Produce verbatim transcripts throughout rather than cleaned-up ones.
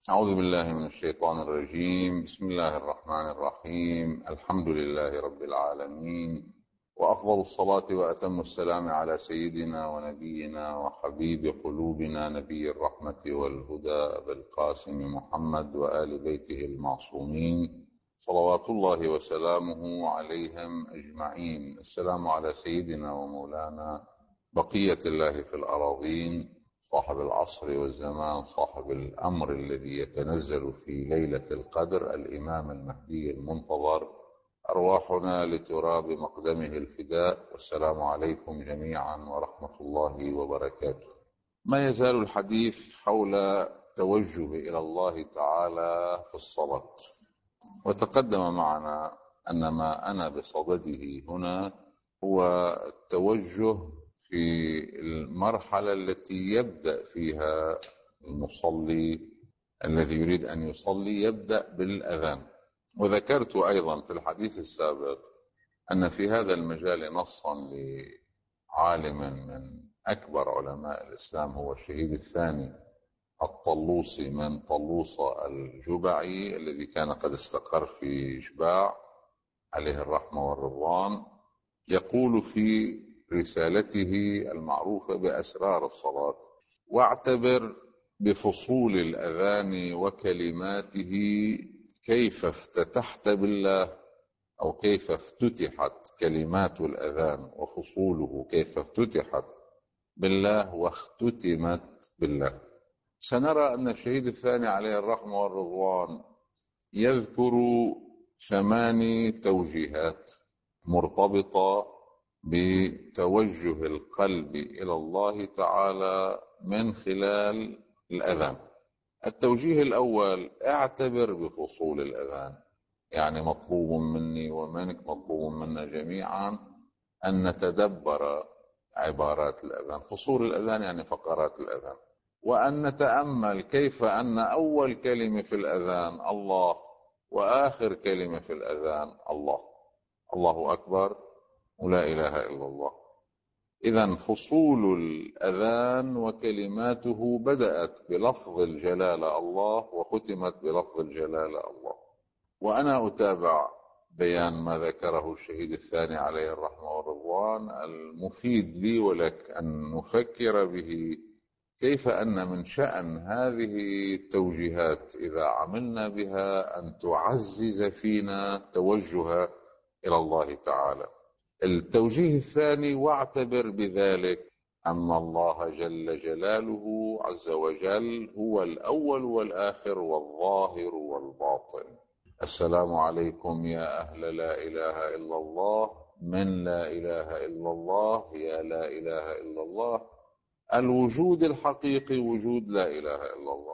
أعوذ بالله من الشيطان الرجيم. بسم الله الرحمن الرحيم. الحمد لله رب العالمين، وأفضل الصلاة وأتم السلام على سيدنا ونبينا وحبيب قلوبنا نبي الرحمة والهدى أبي القاسم محمد وآل بيته المعصومين صلوات الله وسلامه عليهم أجمعين. السلام على سيدنا ومولانا بقية الله في الأراضين، صاحب العصر والزمان، صاحب الأمر الذي يتنزل في ليلة القدر، الإمام المهدي المنتظر، أرواحنا لتراب مقدمه الفداء. والسلام عليكم جميعا ورحمة الله وبركاته. ما يزال الحديث حول توجه إلى الله تعالى في الصلاة، وتقدم معنا أن ما أنا بصدده هنا هو التوجه في المرحلة التي يبدأ فيها المصلي الذي يريد أن يصلي، يبدأ بالأذان. وذكرت أيضا في الحديث السابق أن في هذا المجال نصا لعالم من أكبر علماء الإسلام، هو الشهيد الثاني الطلوسي من طلوسة الجبعي، الذي كان قد استقر في إشباع عليه الرحمة والرضوان، يقول في رسالته المعروفة بأسرار الصلاة: واعتبر بفصول الأذان وكلماته كيف افتتحت بالله، أو كيف افتتحت كلمات الأذان وفصوله، كيف افتتحت بالله واختتمت بالله. سنرى أن الشهيد الثاني عليه الرحمة والرضوان يذكر ثماني توجيهات مرتبطة بتوجه القلب إلى الله تعالى من خلال الأذان. التوجيه الأول: اعتبر بفصول الأذان، يعني مطلوب مني ومنك، مطلوب منا جميعا أن نتدبر عبارات الأذان. فصول الأذان يعني فقرات الأذان، وأن نتأمل كيف أن أول كلمة في الأذان الله، وآخر كلمة في الأذان الله. الله أكبر ولا إله إلا الله. إذن فصول الأذان وكلماته بدأت بلفظ الجلالة الله، وختمت بلفظ الجلالة الله. وأنا أتابع بيان ما ذكره الشهيد الثاني عليه الرحمة والرضوان، المفيد لي ولك أن نفكر به، كيف أن من شأن هذه التوجيهات إذا عملنا بها أن تعزز فينا توجه إلى الله تعالى. التوجيه الثاني: واعتبر بذلك أن الله جل جلاله عز وجل هو الأول والآخر والظاهر والباطن. السلام عليكم يا أهل لا إله إلا الله، من لا إله إلا الله، يا لا إله إلا الله. الوجود الحقيقي وجود لا إله إلا الله،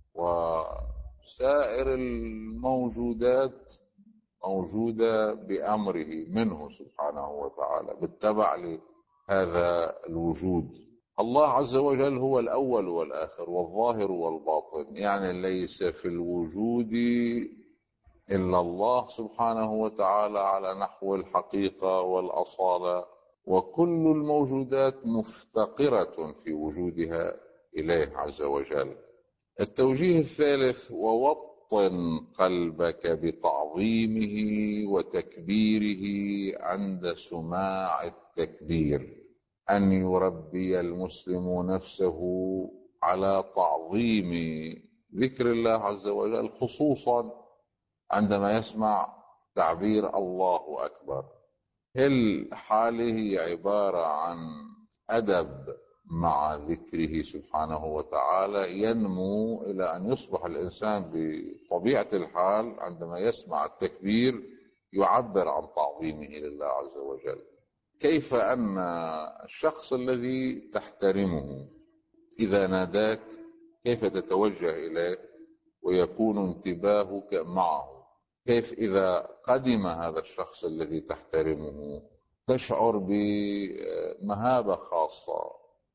وسائر الموجودات موجودة بأمره منه سبحانه وتعالى، بالتبع لهذا الوجود. الله عز وجل هو الأول والآخر والظاهر والباطن، يعني ليس في الوجود إلا الله سبحانه وتعالى على نحو الحقيقة والأصالة، وكل الموجودات مفتقرة في وجودها إليه عز وجل. التوجيه الثالث: ووطن قلبك بتعظيمه وتكبيره عند سماع التكبير، أن يربي المسلم نفسه على تعظيم ذكر الله عز وجل، خصوصا عندما يسمع تعبير الله أكبر. الحالة هي عبارة عن أدب مع ذكره سبحانه وتعالى، ينمو إلى أن يصبح الإنسان بطبيعة الحال عندما يسمع التكبير يعبر عن تعظيمه لله عز وجل. كيف أن الشخص الذي تحترمه إذا ناداك كيف تتوجه إليه ويكون انتباهك معه؟ كيف إذا قدم هذا الشخص الذي تحترمه تشعر بمهابة خاصة،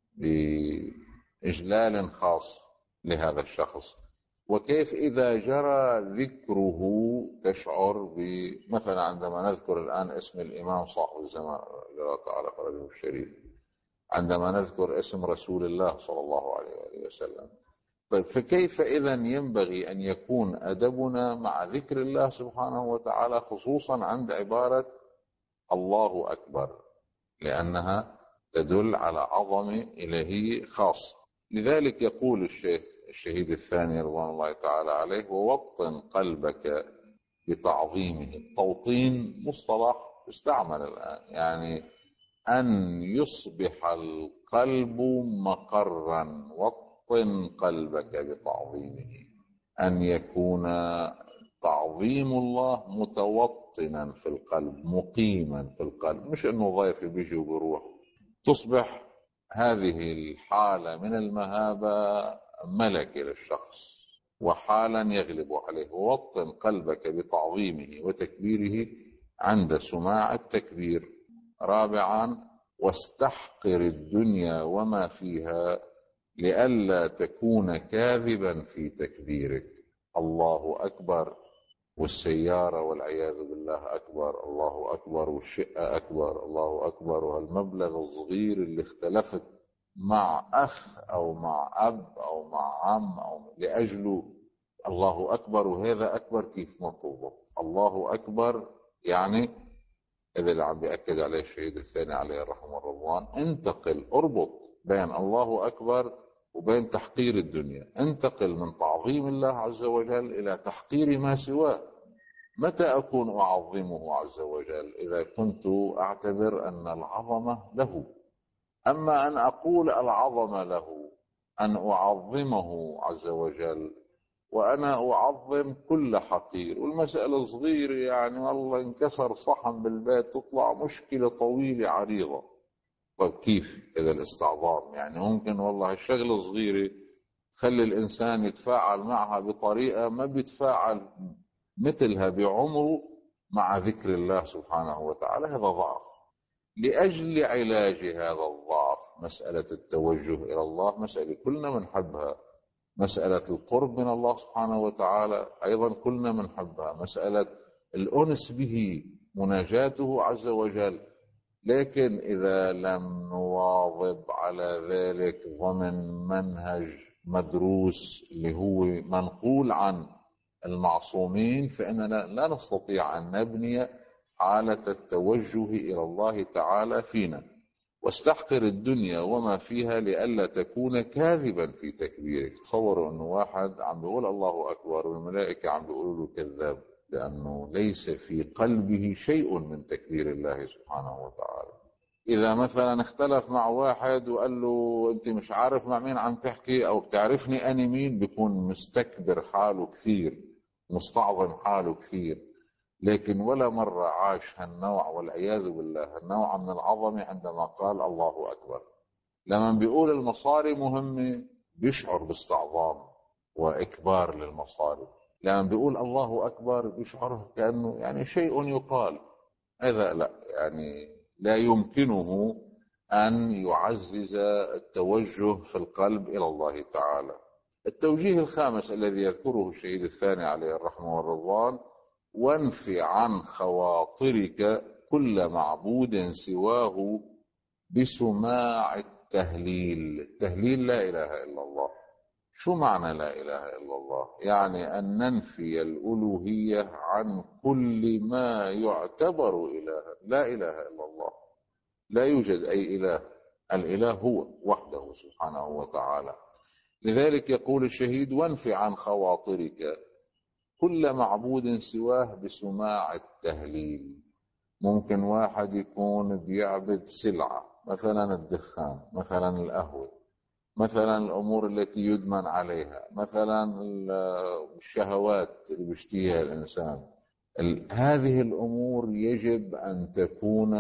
بإجلال خاص لهذا الشخص؟ وكيف إذا جرى ذكره تشعر مثلا عندما نذكر الآن اسم الإمام صاحب الزمان الله تعالى فرجه الشريف، عندما نذكر اسم رسول الله صلى الله عليه وسلم، طيب فكيف إذن ينبغي أن يكون أدبنا مع ذكر الله سبحانه وتعالى، خصوصا عند عبارة الله أكبر، لأنها تدل على عظمة إلهية خاصة. لذلك يقول الشيخ الشهيد الثاني رضوان الله تعالى عليه: ووطن قلبك بتعظيمه. التوطين مصطلح يستعمل الآن، يعني أن يصبح القلب مقرا. وطن قلبك بتعظيمه، أن يكون تعظيم الله متوطنا في القلب، مقيما في القلب، مش أنه ضيف بيجي وبروح. تصبح هذه الحالة من المهابة ملكة للشخص وحالا يغلب عليه. ووطن قلبك بتعظيمه وتكبيره عند سماع التكبير. رابعا: واستحقر الدنيا وما فيها لئلا تكون كاذبا في تكبيرك. الله أكبر والسيارة والعياذ بالله أكبر، الله أكبر والشقة أكبر، الله أكبر وهالمبلغ الصغير اللي اختلفت مع أخ أو مع أب أو مع عم أو لأجله الله أكبر، وهذا أكبر كيف ما تضبط. الله أكبر يعني هذا اللي عم بيأكد عليه الشهيد الثاني عليه الرحمة والرضوان. انتقل، اربط بين الله أكبر وبين تحقير الدنيا. انتقل من تعظيم الله عز وجل إلى تحقير ما سواه. متى أكون أعظمه عز وجل؟ إذا كنت أعتبر أن العظمة له. أما أن أقول العظمة له، أن أعظمه عز وجل وأنا أعظم كل حقير، والمسألة صغيرة يعني والله انكسر صحن بالبيت تطلع مشكلة طويلة عريضة. طيب كيف إذا الاستعظام؟ يعني ممكن والله الشغلة صغيرة تخلي الإنسان يتفاعل معها بطريقة ما بيتفاعل مثلها بعمره مع ذكر الله سبحانه وتعالى. هذا ضعف. لأجل علاج هذا الضعف مسألة التوجه إلى الله مسألة كلنا بنحبها. مسألة القرب من الله سبحانه وتعالى أيضا كلنا بنحبها. مسألة الأنس به، مناجاته عز وجل. لكن إذا لم نواظب على ذلك ضمن منهج مدروس اللي هو منقول عن المعصومين، فإننا لا نستطيع أن نبني حالة التوجه إلى الله تعالى فينا. واستحقر الدنيا وما فيها لئلا تكون كاذبا في تكبيرك. تصوروا أنه واحد عم بيقول الله أكبر والملائكة عم بيقولوا له كذاب، لأنه ليس في قلبه شيء من تكبير الله سبحانه وتعالى. إذا مثلا اختلف مع واحد وقال له أنت مش عارف مع مين عم تحكي أو بتعرفني أنا مين، بيكون مستكبر حاله كثير، مستعظم حاله كثير. لكن ولا مرة عاش هالنوع والعياذ بالله النوع من العظمة عندما قال الله أكبر. لما بيقول المصاري مهمة بيشعر باستعظام وإكبار للمصاري. لما بيقول الله أكبر بيشعر كأنه يعني شيء يقال. هذا لا، يعني لا يمكنه أن يعزز التوجه في القلب إلى الله تعالى. التوجيه الخامس الذي يذكره الشهيد الثاني عليه الرحمة والرضوان: وانف عن خواطرك كل معبود سواه بسماع التهليل. التهليل لا إله إلا الله. شو معنى لا إله إلا الله؟ يعني أن ننفي الألوهية عن كل ما يعتبر إلها. لا إله إلا الله، لا يوجد أي إله. الإله هو وحده سبحانه وتعالى. لذلك يقول الشهيد: وانف عن خواطرك كل معبود سواه بسماع التهليل. ممكن واحد يكون بيعبد سلعة، مثلا الدخان، مثلا القهوة، مثلا الأمور التي يدمن عليها، مثلا الشهوات اللي بيشتهيها الإنسان. هذه الأمور يجب أن تكون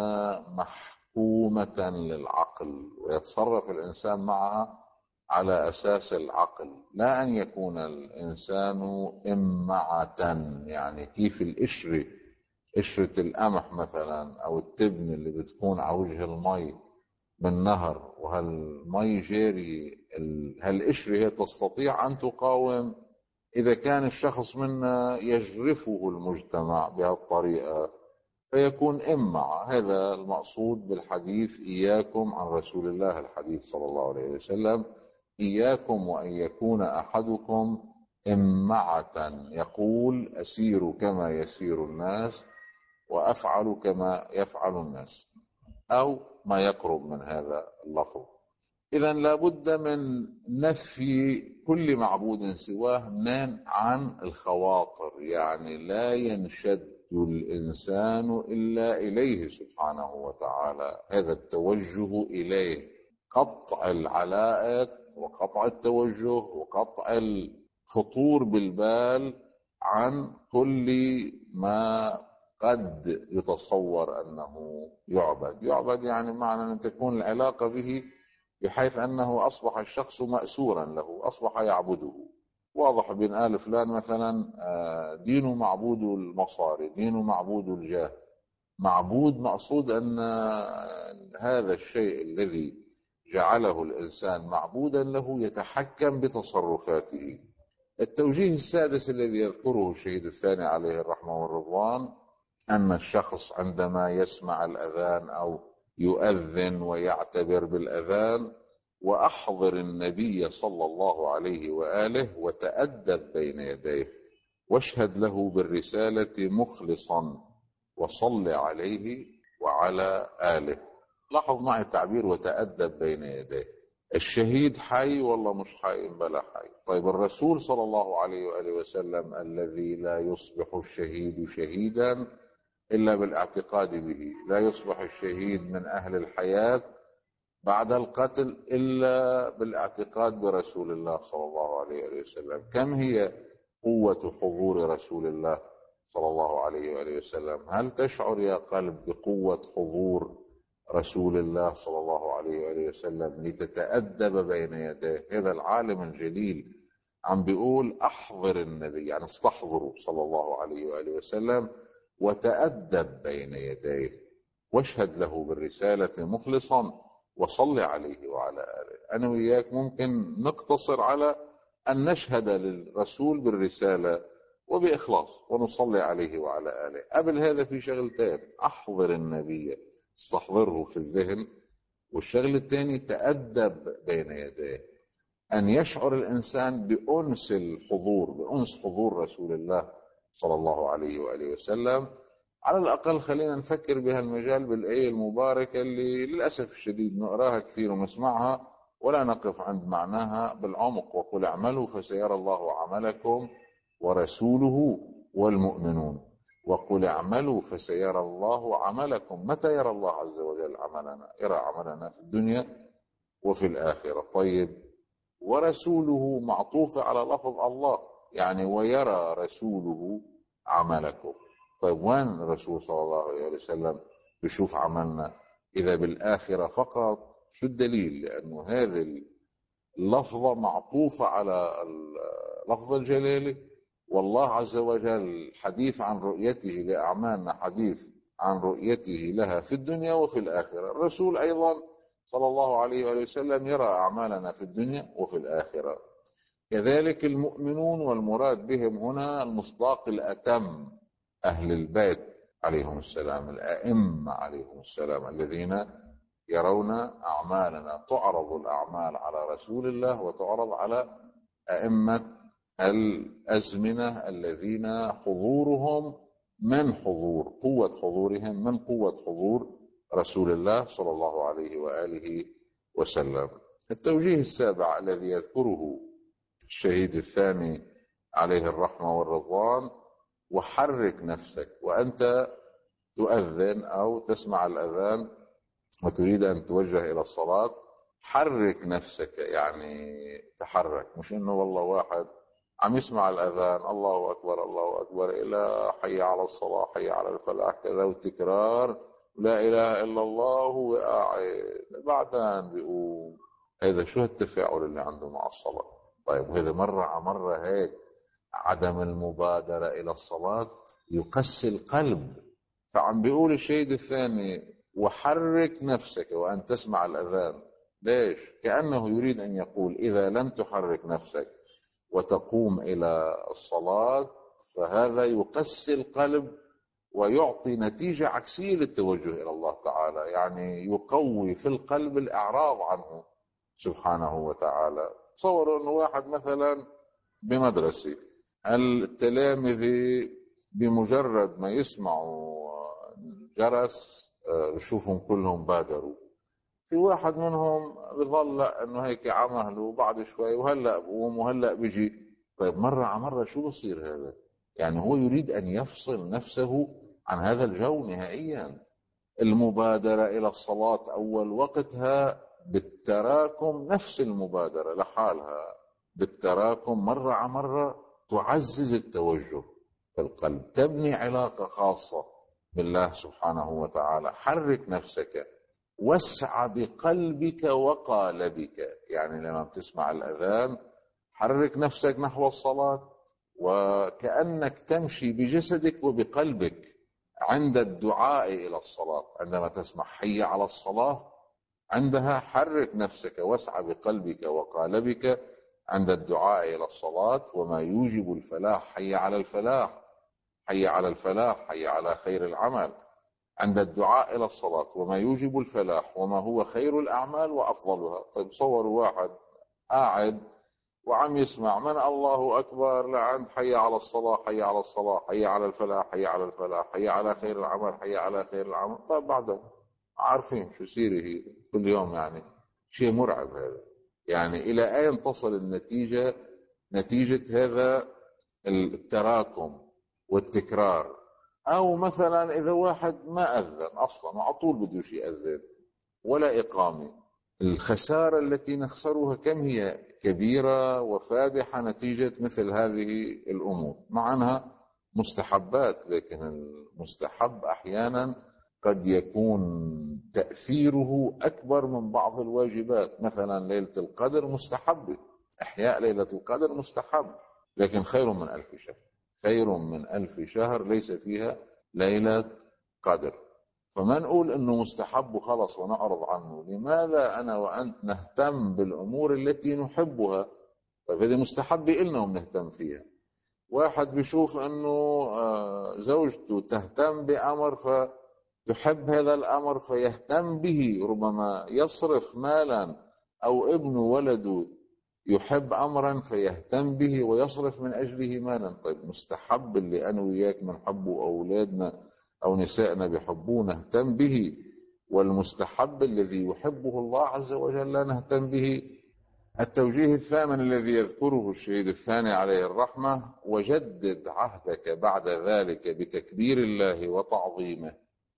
محكومة للعقل ويتصرف الإنسان معها على أساس العقل، لا أن يكون الإنسان إمعة. يعني كيف القشرة، قشرة القمح مثلا أو التبن اللي بتكون على وجه المي من نهر وهالمي جاري، هالقشرة هي تستطيع أن تقاوم إذا كان الشخص منا يجرفه المجتمع بهالطريقة فيكون إمع. هذا المقصود بالحديث: إياكم عن رسول الله، الحديث صلى الله عليه وسلم: إياكم وأن يكون أحدكم إمعة يقول أسير كما يسير الناس وأفعل كما يفعل الناس، أو ما يقرب من هذا اللفظ. إذن لابد من نفي كل معبود سواه من عن الخواطر، يعني لا ينشد الإنسان إلا إليه سبحانه وتعالى، هذا التوجه إليه، قطع العلائق وقطع التوجه وقطع الخطور بالبال عن كل ما قد يتصور أنه يعبد. يعبد يعني معنى أن تكون العلاقة به بحيث أنه أصبح الشخص مأسورا له، أصبح يعبده. واضح بين آل فلان مثلا دينه معبود المصاري، دينه معبود الجاه، معبود، مقصود أن هذا الشيء الذي جعله الإنسان معبودا له يتحكم بتصرفاته. التوجيه السادس الذي يذكره الشهيد الثاني عليه الرحمة والرضوان أن الشخص عندما يسمع الأذان أو يؤذن ويعتبر بالأذان وأحضر النبي صلى الله عليه وآله وتأدب بين يديه واشهد له بالرسالة مخلصا وصل عليه وعلى آله. لاحظ معي التعبير وتأدب بين يديه. الشهيد حي والله مش حي؟ بلا حي. طيب الرسول صلى الله عليه وآله وسلم الذي لا يصبح الشهيد شهيدا إلا بالاعتقاد به، لا يصبح الشهيد من أهل الحياة بعد القتل إلا بالاعتقاد برسول الله صلى الله عليه وسلم. كم هي قوة حضور رسول الله صلى الله عليه وآله وسلم؟ هل تشعر يا قلب بقوة حضور رسول الله صلى الله عليه وآله وسلم لتتأدب بين يديه؟ هذا العالم الجليل عم بيقول أحضر النبي، يعني استحضروا صلى الله عليه وآله وسلم وتأدب بين يديه واشهد له بالرسالة مخلصا وصل عليه وعلى آله. أنا وياك ممكن نقتصر على أن نشهد للرسول بالرسالة وبإخلاص ونصلي عليه وعلى آله. قبل هذا في شغلتين: أحضر النبي، استحضره في الذهن، والشغل الثاني تأدب بين يديه، أن يشعر الإنسان بأنس الحضور، بأنس حضور رسول الله صلى الله عليه وآله وسلم. على الأقل خلينا نفكر بهالمجال بالآية المباركة اللي للأسف الشديد نقراها كثير ونسمعها ولا نقف عند معناها بالعمق: وقل اعملوا فسيرى الله عملكم ورسوله والمؤمنون. وقل اعملوا فسيرى الله عملكم. متى يرى الله عز وجل عملنا؟ يرى عملنا في الدنيا وفي الآخرة. طيب ورسوله معطوفة على لفظ الله، يعني ويرى رسوله عملكم. طيب وين الرسول صلى الله عليه وسلم بيشوف عملنا إذا بالآخرة فقط؟ شو الدليل؟ لأنه هذه اللفظة معطوفة على لفظ الجلالة، والله عز وجل حديث عن رؤيته لأعمالنا حديث عن رؤيته لها في الدنيا وفي الآخرة. الرسول أيضا صلى الله عليه وآله وسلم يرى أعمالنا في الدنيا وفي الآخرة. كذلك المؤمنون، والمراد بهم هنا المصداق الأتم، أهل البيت عليهم السلام، الأئمة عليهم السلام، الذين يرون أعمالنا. تعرض الأعمال على رسول الله وتعرض على أئمة الأزمنة الذين حضورهم من حضور قوة حضورهم من قوة حضور رسول الله صلى الله عليه وآله وسلم. التوجيه السابع الذي يذكره الشهيد الثاني عليه الرحمة والرضوان: وحرك نفسك وأنت تؤذن أو تسمع الأذان وتريد أن توجه إلى الصلاة، حرك نفسك، يعني تحرك. مش إنه والله واحد عم يسمع الأذان الله أكبر الله أكبر إلى حي على الصلاة حي على الفلاح كذا وتكرار لا إله إلا الله وقاعد بعدين بيقوم. هذا شو التفاعل اللي عنده مع الصلاة؟ طيب وهذا مرة على مرة هيك عدم المبادرة إلى الصلاة يقسي القلب. فعم بيقول الشهيد الثاني: وحرك نفسك وأن تسمع الأذان. ليش؟ كأنه يريد أن يقول إذا لم تحرك نفسك وتقوم إلى الصلاة فهذا يقسي القلب ويعطي نتيجة عكسية للتوجه إلى الله تعالى، يعني يقوي في القلب الإعراض عنه سبحانه وتعالى. تصوروا أنه واحد مثلا بمدرسة، التلامذة بمجرد ما يسمعوا الجرس بشوفهم كلهم بادروا. في واحد منهم بظل لا انه هيك عمهله بعد شوي وهلا بقوم وهلا بيجي. طيب مرة على مرة شو بصير هذا؟ يعني هو يريد ان يفصل نفسه عن هذا الجو نهائيا. المبادرة الى الصلاة اول وقتها بالتراكم، نفس المبادرة لحالها بالتراكم مرة على مرة تعزز التوجه في القلب، تبني علاقة خاصة بالله سبحانه وتعالى. حرك نفسك، واسع بقلبك وقالبك. يعني لما بتسمع الأذان حرك نفسك نحو الصلاة، وكأنك تمشي بجسدك وبقلبك عند الدعاء إلى الصلاة. عندما تسمع حي على الصلاة، عندها حرك نفسك واسع بقلبك وقالبك عند الدعاء إلى الصلاة. وما يوجب الفلاح، حي على الفلاح، حي على الفلاح، حي على خير العمل. عند الدعاء إلى الصلاة وما يوجب الفلاح وما هو خير الأعمال وأفضلها. طيب صوروا واحد قاعد وعم يسمع من الله أكبر لعند حي على الصلاة، حي على الصلاة، حي على الفلاح، حي على الفلاح، حي على خير العمل، حي على خير العمل. طيب بعدها عارفين شو سيري هي كل يوم. يعني شيء مرعب هذا. يعني إلى أين تصل النتيجة؟ نتيجة هذا التراكم والتكرار. أو مثلا إذا واحد ما أذن أصلا وعلى طول بدوش يأذن ولا إقامة، الخسارة التي نخسرها كم هي كبيرة وفادحة نتيجة مثل هذه الأمور. مع أنها مستحبات، لكن المستحب أحيانا قد يكون تأثيره أكبر من بعض الواجبات. مثلا ليلة القدر مستحب، إحياء ليلة القدر مستحب، لكن خير من ألف شهر. خير من ألف شهر ليس فيها ليلة قدر. فما نقول أنه مستحب وخلص ونعرض عنه. لماذا أنا وأنت نهتم بالأمور التي نحبها؟ فهذه مستحب إلنا ونهتم فيها. واحد بيشوف أنه زوجته تهتم بأمر فتحب هذا الأمر فيهتم به، ربما يصرف مالا، أو ابن ولده يحب أمرا فيهتم به ويصرف من أجله مالا. طيب مستحب اللي أنا وياك بنحبه أولادنا أو نسائنا بيحبوه نهتم به، والمستحب الذي يحبه الله عز وجل لا نهتم به. التوجيه الثامن الذي يذكره الشهيد الثاني عليه الرحمة: وجدد عهدك بعد ذلك بتكبير الله وتعظيمه،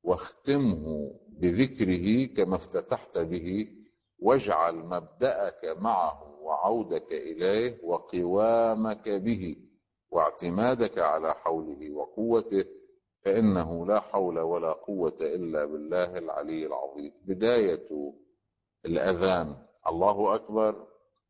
واختمه بذكره كما افتتحت به، واجعل مبدأك معه وعودك إليه وقوامك به واعتمادك على حوله وقوته، فإنه لا حول ولا قوة إلا بالله العلي العظيم. بداية الأذان الله أكبر،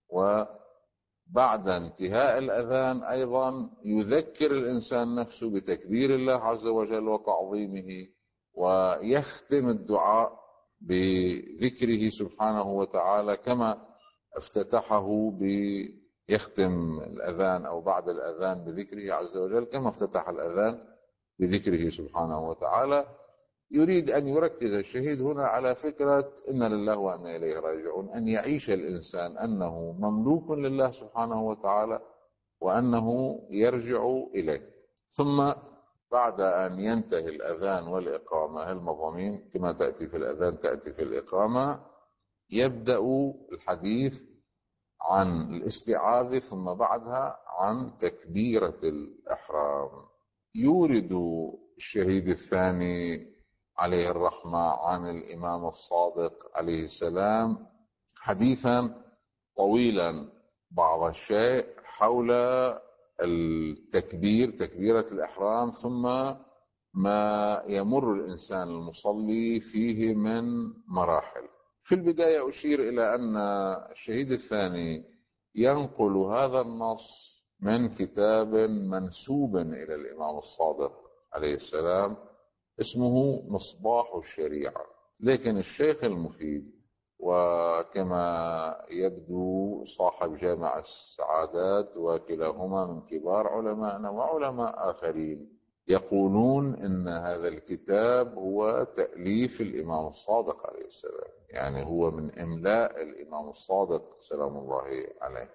وبعد انتهاء الأذان أيضا يذكر الإنسان نفسه بتكبير الله عز وجل وتعظيمه، ويختم الدعاء بذكره سبحانه وتعالى كما افتتحه. بيختم الأذان أو بعد الأذان بذكره عز وجل كما افتتح الأذان بذكره سبحانه وتعالى. يريد أن يركز الشهيد هنا على فكرة إن لله وإنا إليه راجعون، أن يعيش الإنسان أنه مملوك لله سبحانه وتعالى وأنه يرجع إليه. ثم بعد أن ينتهي الأذان والإقامة، المضامين كما تأتي في الأذان تأتي في الإقامة، يبدأ الحديث عن الاستعاذة، ثم بعدها عن تكبيرة الإحرام. يورد الشهيد الثاني عليه الرحمة عن الإمام الصادق عليه السلام حديثا طويلا بعض الشيء حول التكبير، تكبيرة الإحرام، ثم ما يمر الإنسان المصلي فيه من مراحل. في البداية أشير إلى أن الشهيد الثاني ينقل هذا النص من كتاب منسوب إلى الإمام الصادق عليه السلام اسمه مصباح الشريعة. لكن الشيخ المفيد، وكما يبدو صاحب جامع السعادات، وكلاهما من كبار علماءنا وعلماء آخرين، يقولون إن هذا الكتاب هو تأليف الإمام الصادق عليه السلام، يعني هو من إملاء الإمام الصادق سلام الله عليه.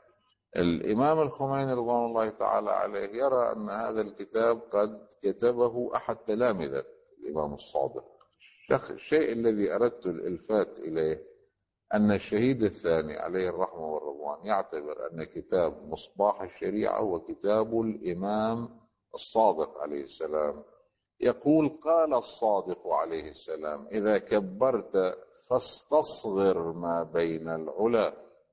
الإمام الخميني رضوان الله تعالى عليه يرى أن هذا الكتاب قد كتبه أحد تلامذة الإمام الصادق. الشيء الذي أردت الإلفات إليه أن الشهيد الثاني عليه الرحمة والرضوان يعتبر أن كتاب مصباح الشريعة هو كتاب الإمام الصادق عليه السلام. يقول: قال الصادق عليه السلام: إذا كبرت فاستصغر ما بين العلا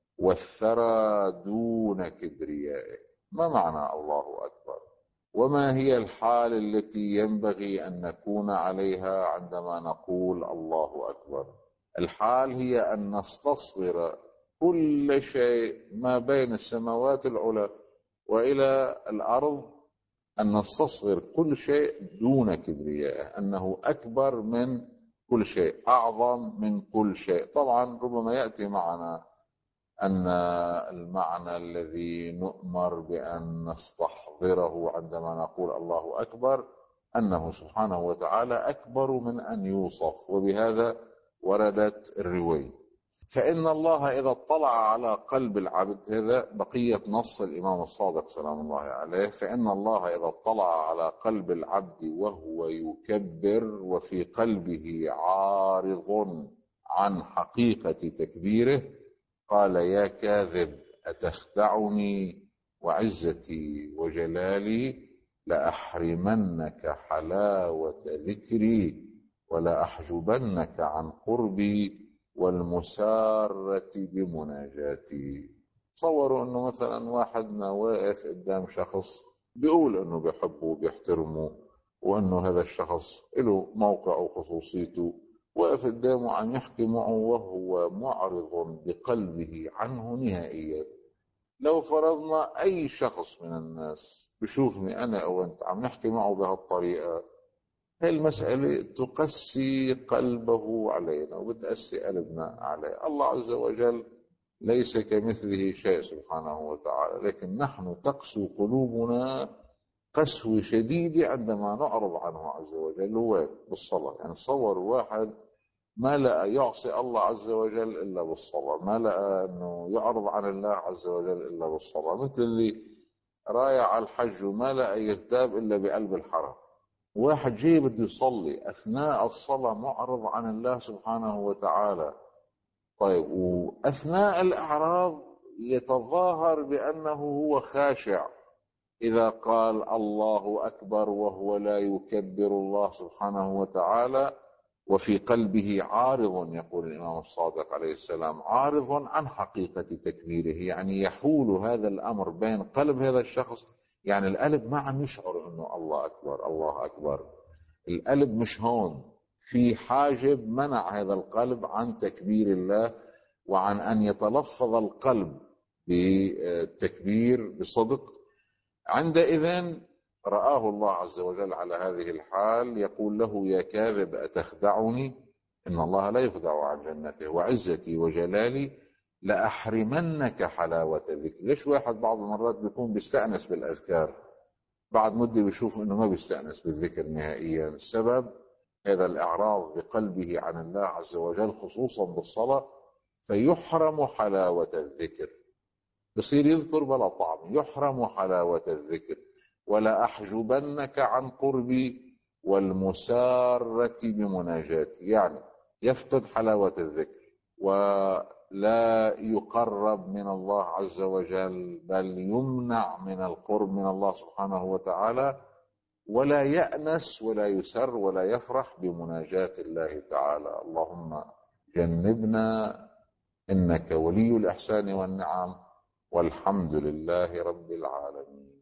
والثرى دون كبريائه. ما معنى الله أكبر؟ وما هي الحال التي ينبغي أن نكون عليها عندما نقول الله أكبر؟ الحال هي أن نستصغر كل شيء ما بين السماوات العلى وإلى الأرض، أن نستصغر كل شيء دون كبريائه، أنه أكبر من كل شيء، أعظم من كل شيء. طبعا ربما يأتي معنا أن المعنى الذي نؤمر بأن نستحضره عندما نقول الله أكبر أنه سبحانه وتعالى أكبر من أن يوصف، وبهذا وردت الرواية. فإن الله إذا اطلع على قلب العبد، هذا بقية نص الإمام الصادق سلام الله عليه، فإن الله إذا اطلع على قلب العبد وهو يكبر وفي قلبه عارض عن حقيقة تكبيره قال: يا كاذب أتخدعني وعزتي وجلالي لأحرمنك حلاوة ذكري ولأحجبنك عن قربي والمسارة بمناجاتي. تصوروا أنه مثلا واحدنا واقف قدام شخص بيقول أنه بيحبه وبيحترمه وأنه هذا الشخص له موقع وخصوصيته، وقف قدامه عم يحكي معه وهو معرض بقلبه عنه نهائيا. لو فرضنا أي شخص من الناس بشوفني أنا أو أنت عم نحكي معه بهالطريقة، هاي المسألة تقسي قلبه علينا وبتقسي قلبنا عليه. الله عز وجل ليس كمثله شيء سبحانه وتعالى، لكن نحن تقسو قلوبنا قسوة شديدة عندما نعرض عنه عز وجل. هو بالصلاة، يعني تصور واحد ما لقى يعصي الله عز وجل إلا بالصلاة، ما لقى أنه يعرض عن الله عز وجل إلا بالصلاة، مثل اللي رايح على الحج وما لقى يغتاب إلا بقلب الحرم. واحد جاي بده يصلي أثناء الصلاة معرض عن الله سبحانه وتعالى. طيب، وأثناء الإعراض يتظاهر بأنه هو خاشع إذا قال الله أكبر وهو لا يكبر الله سبحانه وتعالى، وفي قلبه عارض، يقول الإمام الصادق عليه السلام، عارض عن حقيقة تكبيره، يعني يحول هذا الأمر بين قلب هذا الشخص، يعني القلب ما عم يشعر أنه الله أكبر الله أكبر، القلب مش هون، في حاجب منع هذا القلب عن تكبير الله وعن أن يتلفظ القلب بالتكبير بصدق. عندئذ رآه الله عز وجل على هذه الحال يقول له: يا كاذب أتخدعني؟ إن الله لا يخدع عن جنته وعزتي وجلالي لأحرمنك حلاوة ذكر. ليش واحد بعض المرات بيكون بيستأنس بالأذكار، بعد مدة بيشوف إنه ما بيستأنس بالذكر نهائيا؟ السبب هذا الإعراض بقلبه عن الله عز وجل خصوصا بالصلاة، فيحرم حلاوة الذكر، بصير يذكر بلا طعم، يحرم حلاوة الذكر. ولا أحجبنك عن قربي والمسارة بمناجاتي، يعني يفقد حلاوة الذكر ولا يقرب من الله عز وجل، بل يمنع من القرب من الله سبحانه وتعالى، ولا يأنس ولا يسر ولا يفرح بمناجاة الله تعالى. اللهم جنبنا، إنك ولي الإحسان والنعم، والحمد لله رب العالمين.